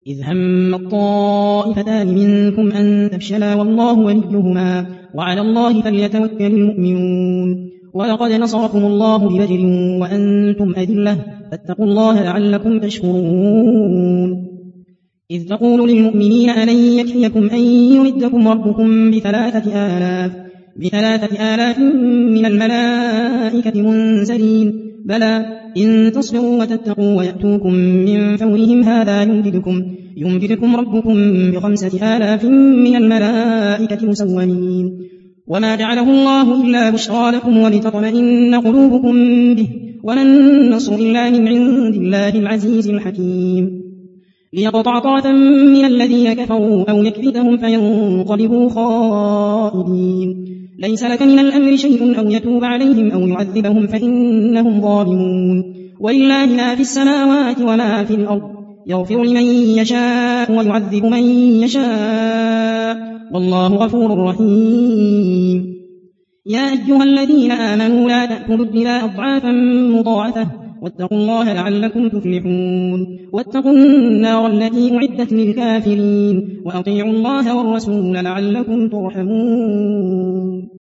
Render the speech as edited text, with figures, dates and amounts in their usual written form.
إذ هم الطائفتان منكم أن تفشلا والله وليهما وعلى الله فليتوكل المؤمنون. ولقد نصركم الله ببدر وأنتم أذلة فاتقوا الله لعلكم تشكرون. إذ تقول للمؤمنين ألن يكفيكم أن يمدكم ربكم بثلاثة آلاف من الملائكة منزلين بلى إن تصبروا وتتقوا ويأتوكم من فورهم هذا يمددكم ربكم ب5,000 من الملائكة مسومين. وما جعله الله إلا بشرى لكم ولتطمئن قلوبكم به وما النصر إلا من عند الله العزيز الحكيم. ليقطع طرفا من الذين كفروا أو يكبتهم فينقلبوا خائبين. ليس لك من الأمر شيء أو يتوب عليهم أو يعذبهم فإنهم ظالمون. ولله ما في السماوات وما في الأرض يغفر لمن يشاء ويعذب من يشاء والله غفور رحيم. يا أيها الذين آمنوا لا تأكلوا الربا أضعافا مضاعفة واتقوا الله لعلكم تفلحون. واتقوا النار التي أعدت للكافرين وأطيعوا الله والرسول لعلكم ترحمون.